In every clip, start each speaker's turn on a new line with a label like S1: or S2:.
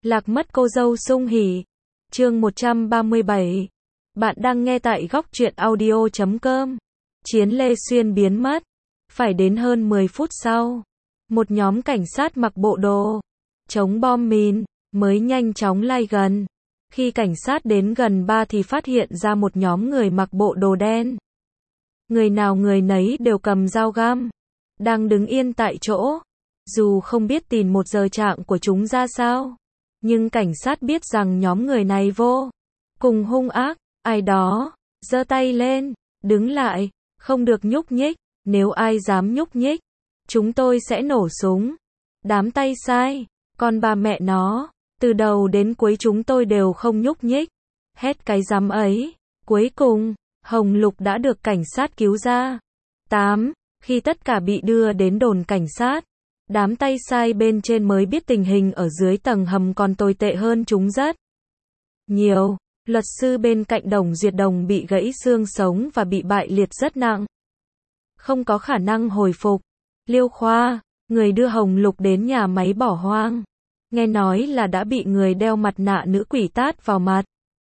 S1: Lạc mất cô dâu sung hỉ. Chương 137. Bạn đang nghe tại góc truyện audio.com. Chiến Lê Xuyên biến mất. Phải đến hơn 10 phút sau, một nhóm cảnh sát mặc bộ đồ chống bom mìn mới nhanh chóng lai gần. Khi cảnh sát đến gần thì phát hiện ra một nhóm người mặc bộ đồ đen. Người nào người nấy đều cầm dao găm, đang đứng yên tại chỗ. Dù không biết tin một giờ trạng của chúng ra sao, nhưng cảnh sát biết rằng nhóm người này vô cùng hung ác. Ai đó giơ tay lên, đứng lại, không được nhúc nhích, nếu ai dám nhúc nhích, chúng tôi sẽ nổ súng. Đám tay sai, còn bà mẹ nó, từ đầu đến cuối chúng tôi đều không nhúc nhích. Hét cái dám ấy. Cuối cùng, Hồng Lục đã được cảnh sát cứu ra. 8. Khi tất cả bị đưa đến đồn cảnh sát, đám tay sai bên trên mới biết tình hình ở dưới tầng hầm còn tồi tệ hơn chúng rất nhiều. Luật sư bên cạnh Đồng Duyệt Đồng bị gãy xương sống và bị bại liệt rất nặng, không có khả năng hồi phục. Liêu Khoa, người đưa Hồng Lục đến nhà máy bỏ hoang, nghe nói là đã bị người đeo mặt nạ nữ quỷ tát vào mặt.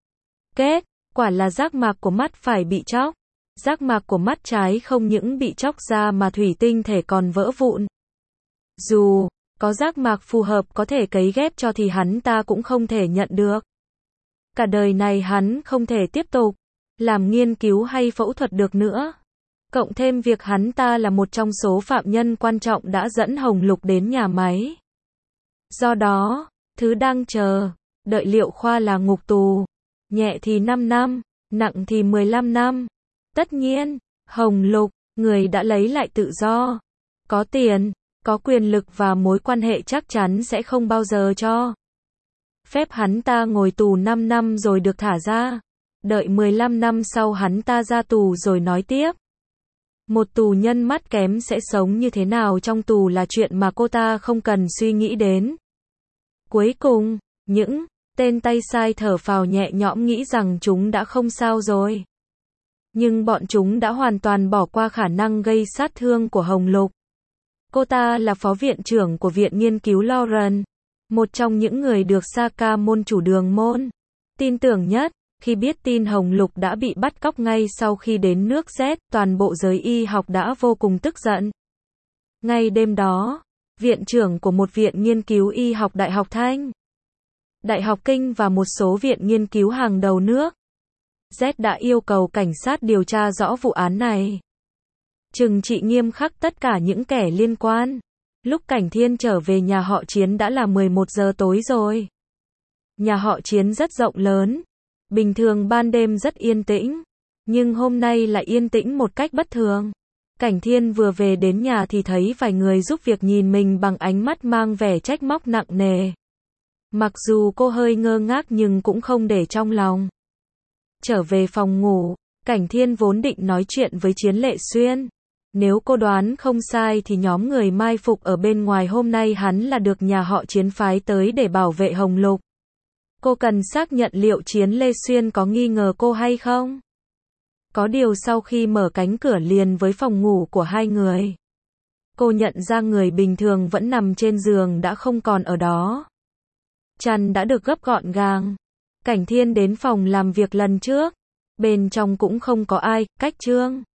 S1: Kết quả là giác mạc của mắt phải bị chóc. Giác mạc của mắt trái không những bị chóc ra mà thủy tinh thể còn vỡ vụn. Dù có giác mạc phù hợp có thể cấy ghép cho thì hắn ta cũng không thể nhận được. Cả đời này hắn không thể tiếp tục làm nghiên cứu hay phẫu thuật được nữa. Cộng thêm việc hắn ta là một trong số phạm nhân quan trọng đã dẫn Hồng Lục đến nhà máy. Do đó, thứ đang chờ đợi Liêu Khoa là ngục tù. Nhẹ thì 5 năm, nặng thì 15 năm. Tất nhiên, Hồng Lục, người đã lấy lại tự do, có tiền, có quyền lực và mối quan hệ chắc chắn sẽ không bao giờ cho phép hắn ta ngồi tù 5 năm rồi được thả ra. Đợi 15 năm sau hắn ta ra tù rồi nói tiếp. Một tù nhân mắt kém sẽ sống như thế nào trong tù là chuyện mà cô ta không cần suy nghĩ đến. Cuối cùng, những tên tay sai thở phào nhẹ nhõm nghĩ rằng chúng đã không sao rồi. Nhưng bọn chúng đã hoàn toàn bỏ qua khả năng gây sát thương của Hồng Lục. Cô ta là phó viện trưởng của Viện Nghiên cứu Lauren, một trong những người được Saka môn chủ Đường môn tin tưởng nhất. Khi biết tin Hồng Lục đã bị bắt cóc ngay sau khi đến nước Z, toàn bộ giới y học đã vô cùng tức giận. Ngay đêm đó, viện trưởng của một viện nghiên cứu y học Đại học Thanh, Đại học Kinh và một số viện nghiên cứu hàng đầu nước Z đã yêu cầu cảnh sát điều tra rõ vụ án này, trừng trị nghiêm khắc tất cả những kẻ liên quan. Lúc Cảnh Thiên trở về nhà họ Chiến đã là 11 giờ tối rồi. Nhà họ Chiến rất rộng lớn, bình thường ban đêm rất yên tĩnh, nhưng hôm nay lại yên tĩnh một cách bất thường. Cảnh Thiên vừa về đến nhà thì thấy vài người giúp việc nhìn mình bằng ánh mắt mang vẻ trách móc nặng nề. Mặc dù cô hơi ngơ ngác nhưng cũng không để trong lòng. Trở về phòng ngủ, Cảnh Thiên vốn định nói chuyện với Chiến Lệ Xuyên. Nếu cô đoán không sai thì nhóm người mai phục ở bên ngoài hôm nay hắn là được nhà họ Chiến phái tới để bảo vệ Hồng Lục. Cô cần xác nhận liệu Chiến Lê Xuyên có nghi ngờ cô hay không. Có điều sau khi mở cánh cửa liền với phòng ngủ của hai người, cô nhận ra người bình thường vẫn nằm trên giường đã không còn ở đó. Chăn đã được gấp gọn gàng. Cảnh Thiên đến phòng làm việc lần trước. Bên trong cũng không có ai. Cách Trương